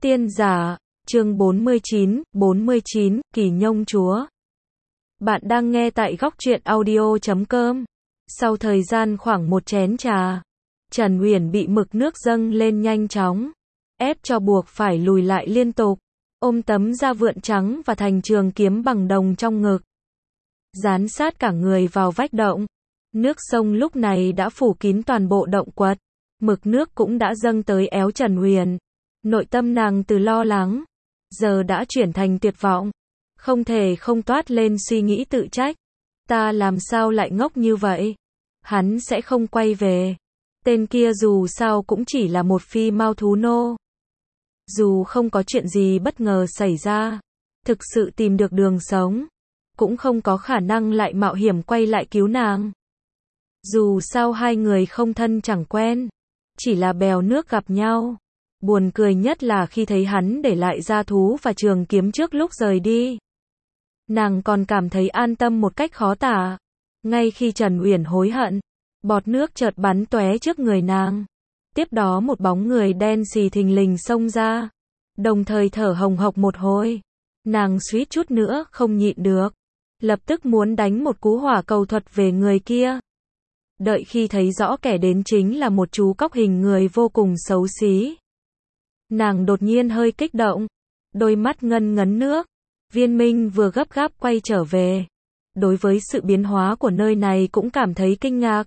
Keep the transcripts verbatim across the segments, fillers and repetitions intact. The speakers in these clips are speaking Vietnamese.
Tiên giả, chương bốn mươi chín, bốn mươi chín, Kỳ Nhông Chúa. Bạn đang nghe tại góc truyện audio chấm com. Sau thời gian khoảng một chén trà, Trần Uyển bị mực nước dâng lên nhanh chóng, ép cho buộc phải lùi lại liên tục, ôm tấm da vượn trắng và thành trường kiếm bằng đồng trong ngực, dán sát cả người vào vách động. Nước sông lúc này đã phủ kín toàn bộ động quật, mực nước cũng đã dâng tới éo Trần Uyển. Nội tâm nàng từ lo lắng, giờ đã chuyển thành tuyệt vọng, không thể không toát lên suy nghĩ tự trách. Ta làm sao lại ngốc như vậy? Hắn sẽ không quay về. Tên kia dù sao cũng chỉ là một phi mao thú nô. Dù không có chuyện gì bất ngờ xảy ra, thực sự tìm được đường sống, cũng không có khả năng lại mạo hiểm quay lại cứu nàng. Dù sao hai người không thân chẳng quen, chỉ là bèo nước gặp nhau. Buồn cười nhất là khi thấy hắn để lại gia thú và trường kiếm trước lúc rời đi. Nàng còn cảm thấy an tâm một cách khó tả. Ngay khi Trần Uyển hối hận, bọt nước chợt bắn tóe trước người nàng. Tiếp đó một bóng người đen xì thình lình xông ra, đồng thời thở hồng hộc một hồi. Nàng suýt chút nữa không nhịn được, lập tức muốn đánh một cú hỏa cầu thuật về người kia. Đợi khi thấy rõ kẻ đến chính là một chú cóc hình người vô cùng xấu xí, nàng đột nhiên hơi kích động, đôi mắt ngân ngấn nước. Viên Minh vừa gấp gáp quay trở về, đối với sự biến hóa của nơi này cũng cảm thấy kinh ngạc.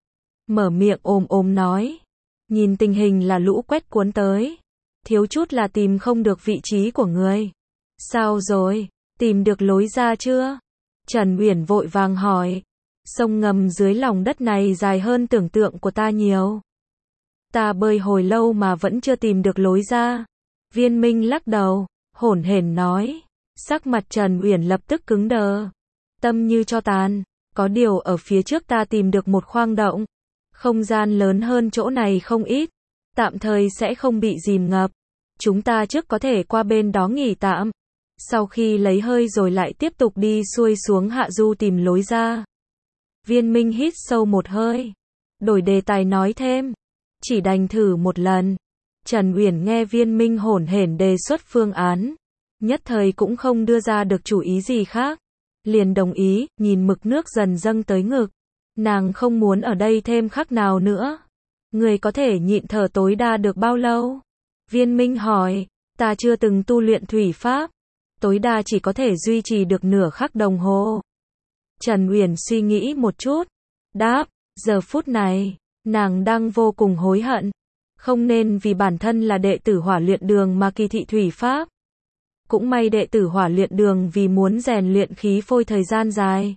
Mở miệng ồm ồm nói, nhìn tình hình là lũ quét cuốn tới, thiếu chút là tìm không được vị trí của người. Sao rồi, tìm được lối ra chưa? Trần Uyển vội vàng hỏi. Sông ngầm dưới lòng đất này dài hơn tưởng tượng của ta nhiều. Ta bơi hồi lâu mà vẫn chưa tìm được lối ra. Viên Minh lắc đầu, hổn hển nói. Sắc mặt Trần Uyển lập tức cứng đờ, tâm như tro tàn. Có điều ở phía trước ta tìm được một khoang động, không gian lớn hơn chỗ này không ít, tạm thời sẽ không bị dìm ngập. Chúng ta trước có thể qua bên đó nghỉ tạm, sau khi lấy hơi rồi lại tiếp tục đi xuôi xuống hạ du tìm lối ra. Viên Minh hít sâu một hơi, đổi đề tài nói thêm. Chỉ đành thử một lần. Trần Uyển nghe Viên Minh hổn hển đề xuất phương án, nhất thời cũng không đưa ra được chủ ý gì khác, liền đồng ý. Nhìn mực nước dần dâng tới ngực, nàng không muốn ở đây thêm khắc nào nữa. Người có thể nhịn thở tối đa được bao lâu? Viên Minh hỏi. Ta chưa từng tu luyện thủy pháp, tối đa chỉ có thể duy trì được nửa khắc đồng hồ. Trần Uyển suy nghĩ một chút, đáp. Giờ phút này, nàng đang vô cùng hối hận, không nên vì bản thân là đệ tử hỏa luyện đường mà kỳ thị thủy pháp. Cũng may đệ tử hỏa luyện đường vì muốn rèn luyện khí phôi thời gian dài,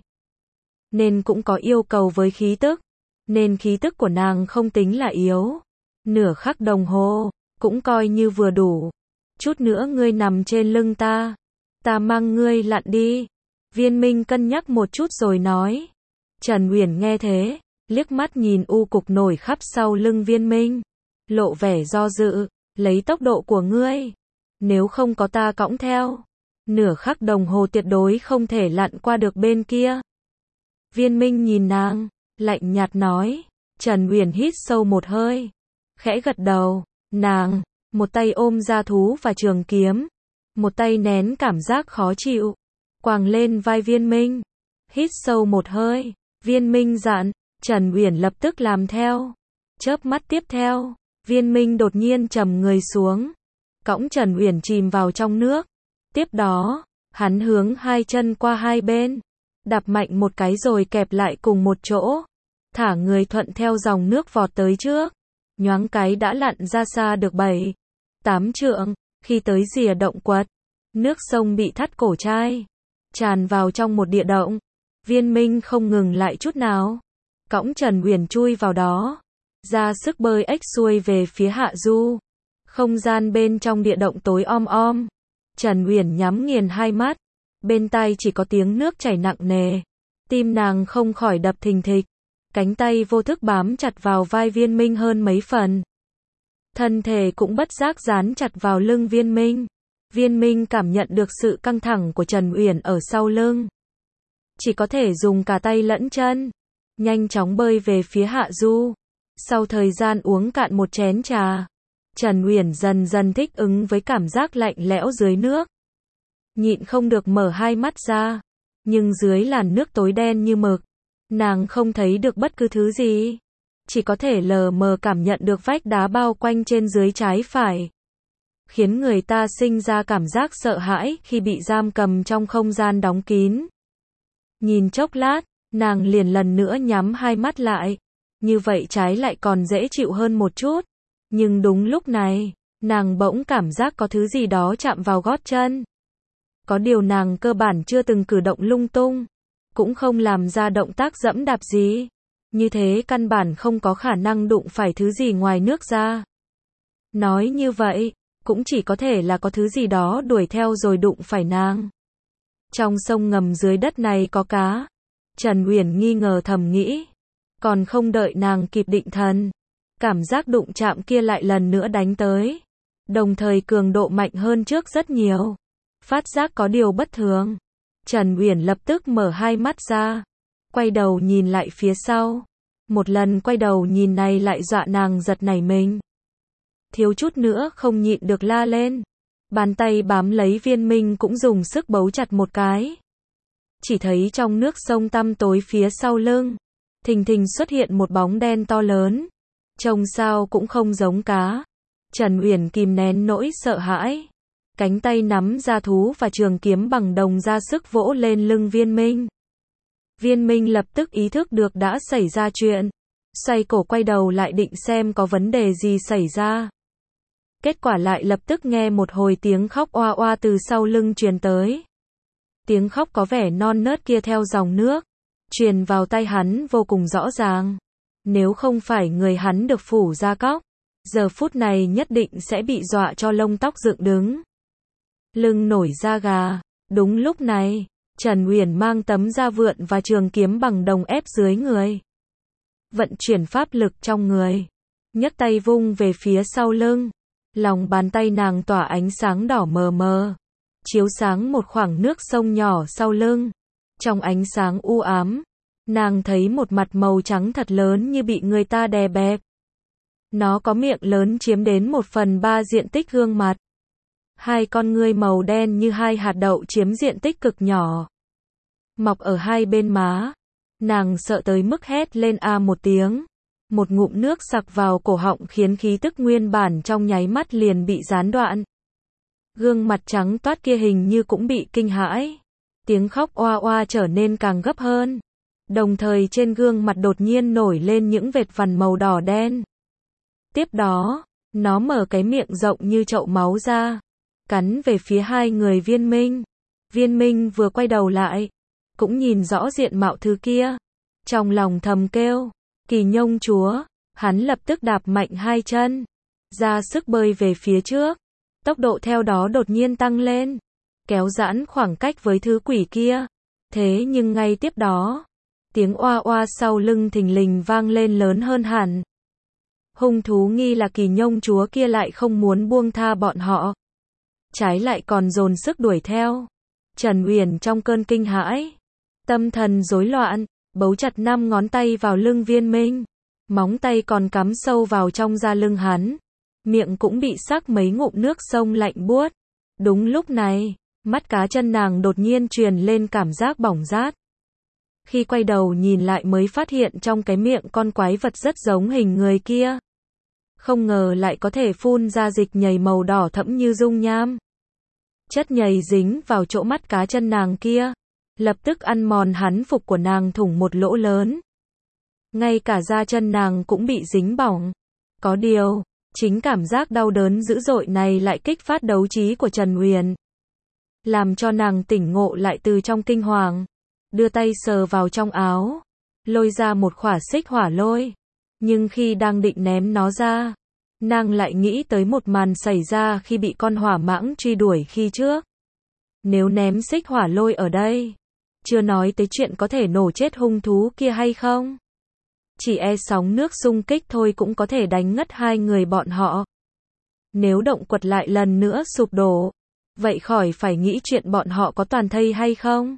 nên cũng có yêu cầu với khí tức, nên khí tức của nàng không tính là yếu. Nửa khắc đồng hồ, cũng coi như vừa đủ. Chút nữa ngươi nằm trên lưng ta, ta mang ngươi lặn đi. Viên Minh cân nhắc một chút rồi nói. Trần Uyển nghe thế, liếc mắt nhìn u cục nổi khắp sau lưng Viên Minh, lộ vẻ do dự. Lấy tốc độ của ngươi, nếu không có ta cõng theo, nửa khắc đồng hồ tuyệt đối không thể lặn qua được bên kia. Viên Minh nhìn nàng, lạnh nhạt nói. Trần Uyển hít sâu một hơi, khẽ gật đầu. Nàng, một tay ôm gia thú và trường kiếm, một tay nén cảm giác khó chịu, quàng lên vai Viên Minh. Hít sâu một hơi, Viên Minh dặn. Trần Uyển lập tức làm theo. Chớp mắt tiếp theo, Viên Minh đột nhiên trầm người xuống, cõng Trần Uyển chìm vào trong nước. Tiếp đó, hắn hướng hai chân qua hai bên, đạp mạnh một cái rồi kẹp lại cùng một chỗ, thả người thuận theo dòng nước vọt tới trước. Nhoáng cái đã lặn ra xa được bảy, tám trượng. Khi tới rìa động quật, nước sông bị thắt cổ trai, tràn vào trong một địa động. Viên Minh không ngừng lại chút nào, cõng Trần Uyển chui vào đó, ra sức bơi ếch xuôi về phía hạ du. Không gian bên trong địa động tối om om. Trần Uyển nhắm nghiền hai mắt, bên tai chỉ có tiếng nước chảy nặng nề. Tim nàng không khỏi đập thình thịch, cánh tay vô thức bám chặt vào vai Viên Minh hơn mấy phần. Thân thể cũng bất giác dán chặt vào lưng Viên Minh. Viên Minh cảm nhận được sự căng thẳng của Trần Uyển ở sau lưng, chỉ có thể dùng cả tay lẫn chân, nhanh chóng bơi về phía hạ du. Sau thời gian uống cạn một chén trà, Trần Uyển dần dần thích ứng với cảm giác lạnh lẽo dưới nước. Nhịn không được mở hai mắt ra. Nhưng dưới làn nước tối đen như mực, nàng không thấy được bất cứ thứ gì. Chỉ có thể lờ mờ cảm nhận được vách đá bao quanh trên dưới trái phải. Khiến người ta sinh ra cảm giác sợ hãi khi bị giam cầm trong không gian đóng kín. Nhìn chốc lát, nàng liền lần nữa nhắm hai mắt lại. Như vậy trái lại còn dễ chịu hơn một chút. Nhưng đúng lúc này, nàng bỗng cảm giác có thứ gì đó chạm vào gót chân. Có điều nàng cơ bản chưa từng cử động lung tung, cũng không làm ra động tác dẫm đạp gì. Như thế căn bản không có khả năng đụng phải thứ gì ngoài nước ra. Nói như vậy, cũng chỉ có thể là có thứ gì đó đuổi theo rồi đụng phải nàng. Trong sông ngầm dưới đất này có cá. Trần Uyển nghi ngờ thầm nghĩ. Còn không đợi nàng kịp định thần, cảm giác đụng chạm kia lại lần nữa đánh tới. Đồng thời cường độ mạnh hơn trước rất nhiều. Phát giác có điều bất thường. Trần Uyển lập tức mở hai mắt ra. Quay đầu nhìn lại phía sau. Một lần quay đầu nhìn này lại dọa nàng giật nảy mình. Thiếu chút nữa không nhịn được la lên. Bàn tay bám lấy Viên Minh cũng dùng sức bấu chặt một cái. Chỉ thấy trong nước sông tăm tối phía sau lưng, thình thình xuất hiện một bóng đen to lớn. Trông sao cũng không giống cá. Trần Uyển kìm nén nỗi sợ hãi. Cánh tay nắm ra thú và trường kiếm bằng đồng ra sức vỗ lên lưng Viên Minh. Viên Minh lập tức ý thức được đã xảy ra chuyện. Xoay cổ quay đầu lại định xem có vấn đề gì xảy ra. Kết quả lại lập tức nghe một hồi tiếng khóc oa oa từ sau lưng truyền tới. Tiếng khóc có vẻ non nớt kia theo dòng nước, truyền vào tai hắn vô cùng rõ ràng. Nếu không phải người hắn được phủ da cóc, giờ phút này nhất định sẽ bị dọa cho lông tóc dựng đứng. Lưng nổi da gà. Đúng lúc này, Trần Uyển mang tấm da vượn và trường kiếm bằng đồng ép dưới người. Vận chuyển pháp lực trong người. Nhấc tay vung về phía sau lưng. Lòng bàn tay nàng tỏa ánh sáng đỏ mờ mờ. Chiếu sáng một khoảng nước sông nhỏ sau lưng. Trong ánh sáng u ám, nàng thấy một mặt màu trắng thật lớn như bị người ta đè bẹp. Nó có miệng lớn chiếm đến một phần ba diện tích gương mặt. Hai con ngươi màu đen như hai hạt đậu chiếm diện tích cực nhỏ. Mọc ở hai bên má. Nàng sợ tới mức hét lên a một tiếng. Một ngụm nước sặc vào cổ họng khiến khí tức nguyên bản trong nháy mắt liền bị gián đoạn. Gương mặt trắng toát kia hình như cũng bị kinh hãi. Tiếng khóc oa oa trở nên càng gấp hơn. Đồng thời trên gương mặt đột nhiên nổi lên những vệt vằn màu đỏ đen. Tiếp đó, nó mở cái miệng rộng như chậu máu ra. Cắn về phía hai người Viên Minh. Viên Minh vừa quay đầu lại, cũng nhìn rõ diện mạo thứ kia. Trong lòng thầm kêu, Kỳ Nhông chúa. Hắn lập tức đạp mạnh hai chân, ra sức bơi về phía trước. Tốc độ theo đó đột nhiên tăng lên, kéo giãn khoảng cách với thứ quỷ kia. Thế nhưng ngay tiếp đó, tiếng oa oa sau lưng thình lình vang lên lớn hơn hẳn. Hung thú nghi là Kỳ Nhông chúa kia lại không muốn buông tha bọn họ. Trái lại còn dồn sức đuổi theo. Trần Uyển trong cơn kinh hãi, tâm thần rối loạn, bấu chặt năm ngón tay vào lưng Viên Minh. Móng tay còn cắm sâu vào trong da lưng hắn. Miệng cũng bị sắc mấy ngụm nước sông lạnh buốt. Đúng lúc này, mắt cá chân nàng đột nhiên truyền lên cảm giác bỏng rát. Khi quay đầu nhìn lại mới phát hiện trong cái miệng con quái vật rất giống hình người kia. Không ngờ lại có thể phun ra dịch nhầy màu đỏ thẫm như dung nham. Chất nhầy dính vào chỗ mắt cá chân nàng kia, lập tức ăn mòn hắn phục của nàng thủng một lỗ lớn. Ngay cả da chân nàng cũng bị dính bỏng. Có điều, chính cảm giác đau đớn dữ dội này lại kích phát đấu trí của Trần Uyển, làm cho nàng tỉnh ngộ lại từ trong kinh hoàng. Đưa tay sờ vào trong áo, lôi ra một khỏa xích hỏa lôi. Nhưng khi đang định ném nó ra, nàng lại nghĩ tới một màn xảy ra khi bị con hỏa mãng truy đuổi khi trước. Nếu ném xích hỏa lôi ở đây, chưa nói tới chuyện có thể nổ chết hung thú kia hay không, chỉ e sóng nước xung kích thôi cũng có thể đánh ngất hai người bọn họ. Nếu động quật lại lần nữa sụp đổ, vậy khỏi phải nghĩ chuyện bọn họ có toàn thây hay không.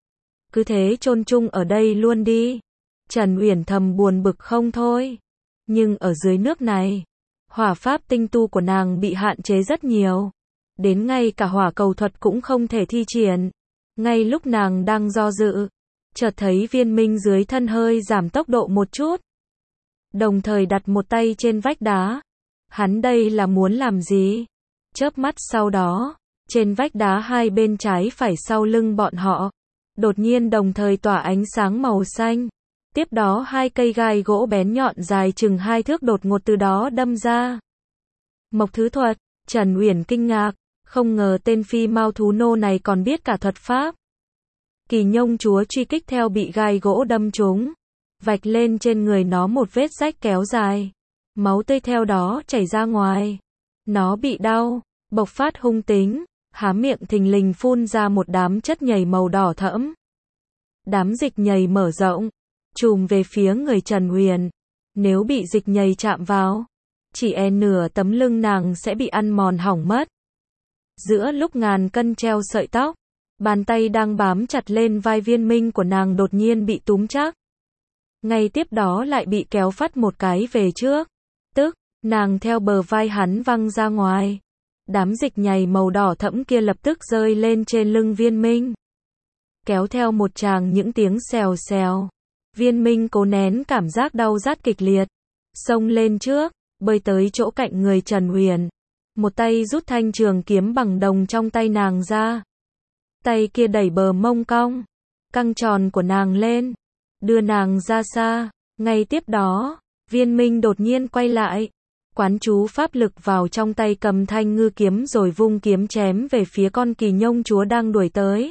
Cứ thế chôn chung ở đây luôn đi. Trần Uyển thầm buồn bực không thôi. Nhưng ở dưới nước này, Hỏa pháp tinh tu của nàng bị hạn chế rất nhiều. Đến ngay cả hỏa cầu thuật cũng không thể thi triển. Ngay lúc nàng đang do dự, chợt thấy viên minh dưới thân hơi giảm tốc độ một chút. Đồng thời đặt một tay trên vách đá. Hắn đây là muốn làm gì? Chớp mắt sau đó, trên vách đá hai bên trái phải sau lưng bọn họ, đột nhiên đồng thời tỏa ánh sáng màu xanh. Tiếp đó hai cây gai gỗ bén nhọn dài chừng hai thước đột ngột từ đó đâm ra. Mộc thứ thuật, Trần Uyển kinh ngạc, không ngờ tên phi mao thú nô này còn biết cả thuật pháp. Kỳ Nhông chúa truy kích theo bị gai gỗ đâm trúng, vạch lên trên người nó một vết rách kéo dài. Máu tươi theo đó chảy ra ngoài. Nó bị đau, bộc phát hung tính, há miệng thình lình phun ra một đám chất nhầy màu đỏ thẫm. Đám dịch nhầy mở rộng, trùm về phía người Trần Uyển. Nếu bị dịch nhầy chạm vào, chỉ e nửa tấm lưng nàng sẽ bị ăn mòn hỏng mất. Giữa lúc ngàn cân treo sợi tóc, bàn tay đang bám chặt lên vai viên minh của nàng đột nhiên bị túm chắc. Ngay tiếp đó lại bị kéo phắt một cái về trước. Tức, nàng theo bờ vai hắn văng ra ngoài. Đám dịch nhầy màu đỏ thẫm kia lập tức rơi lên trên lưng viên minh. Kéo theo một tràng những tiếng xèo xèo. Viên minh cố nén cảm giác đau rát kịch liệt. Xông lên trước, bơi tới chỗ cạnh người Trần Uyển. Một tay rút thanh trường kiếm bằng đồng trong tay nàng ra. Tay kia đẩy bờ mông cong, căng tròn của nàng lên, đưa nàng ra xa. Ngay tiếp đó, viên minh đột nhiên quay lại, quán chú pháp lực vào trong tay cầm thanh ngư kiếm rồi vung kiếm chém về phía con Kỳ Nhông chúa đang đuổi tới.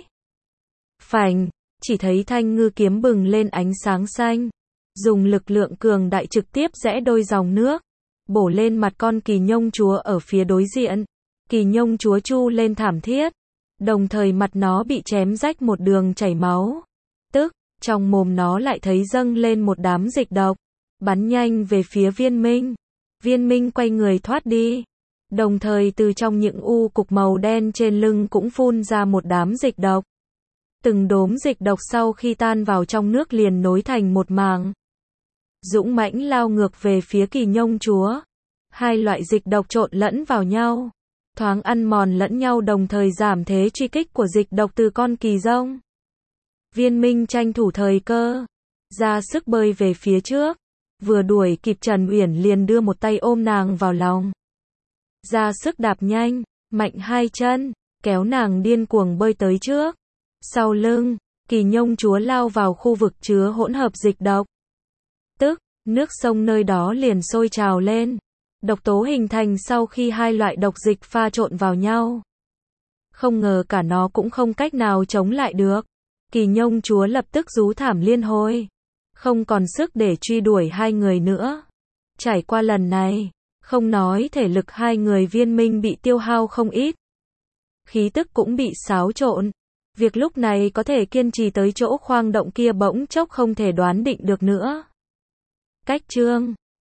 Phành, chỉ thấy thanh ngư kiếm bừng lên ánh sáng xanh, dùng lực lượng cường đại trực tiếp rẽ đôi dòng nước, bổ lên mặt con Kỳ Nhông chúa ở phía đối diện. Kỳ Nhông chúa chu lên thảm thiết, đồng thời mặt nó bị chém rách một đường chảy máu. Tức, trong mồm nó lại thấy dâng lên một đám dịch độc, bắn nhanh về phía viên minh. Viên minh quay người thoát đi, đồng thời từ trong những u cục màu đen trên lưng cũng phun ra một đám dịch độc. Từng đốm dịch độc sau khi tan vào trong nước liền nối thành một màng, dũng mãnh lao ngược về phía Kỳ Nhông chúa. Hai loại dịch độc trộn lẫn vào nhau, thoáng ăn mòn lẫn nhau đồng thời giảm thế truy kích của dịch độc từ con kỳ rông. Viên minh tranh thủ thời cơ, ra sức bơi về phía trước. Vừa đuổi kịp Trần Uyển liền đưa một tay ôm nàng vào lòng. Ra sức đạp nhanh, mạnh hai chân, kéo nàng điên cuồng bơi tới trước. Sau lưng, Kỳ Nhông chúa lao vào khu vực chứa hỗn hợp dịch độc. Tức, nước sông nơi đó liền sôi trào lên. Độc tố hình thành sau khi hai loại độc dịch pha trộn vào nhau. Không ngờ cả nó cũng không cách nào chống lại được. Kỳ Nhông chúa lập tức rú thảm liên hồi, không còn sức để truy đuổi hai người nữa. Trải qua lần này, không nói thể lực hai người viên minh bị tiêu hao không ít, khí tức cũng bị xáo trộn. Việc lúc này có thể kiên trì tới chỗ khoang động kia bỗng chốc không thể đoán định được nữa. Cách chương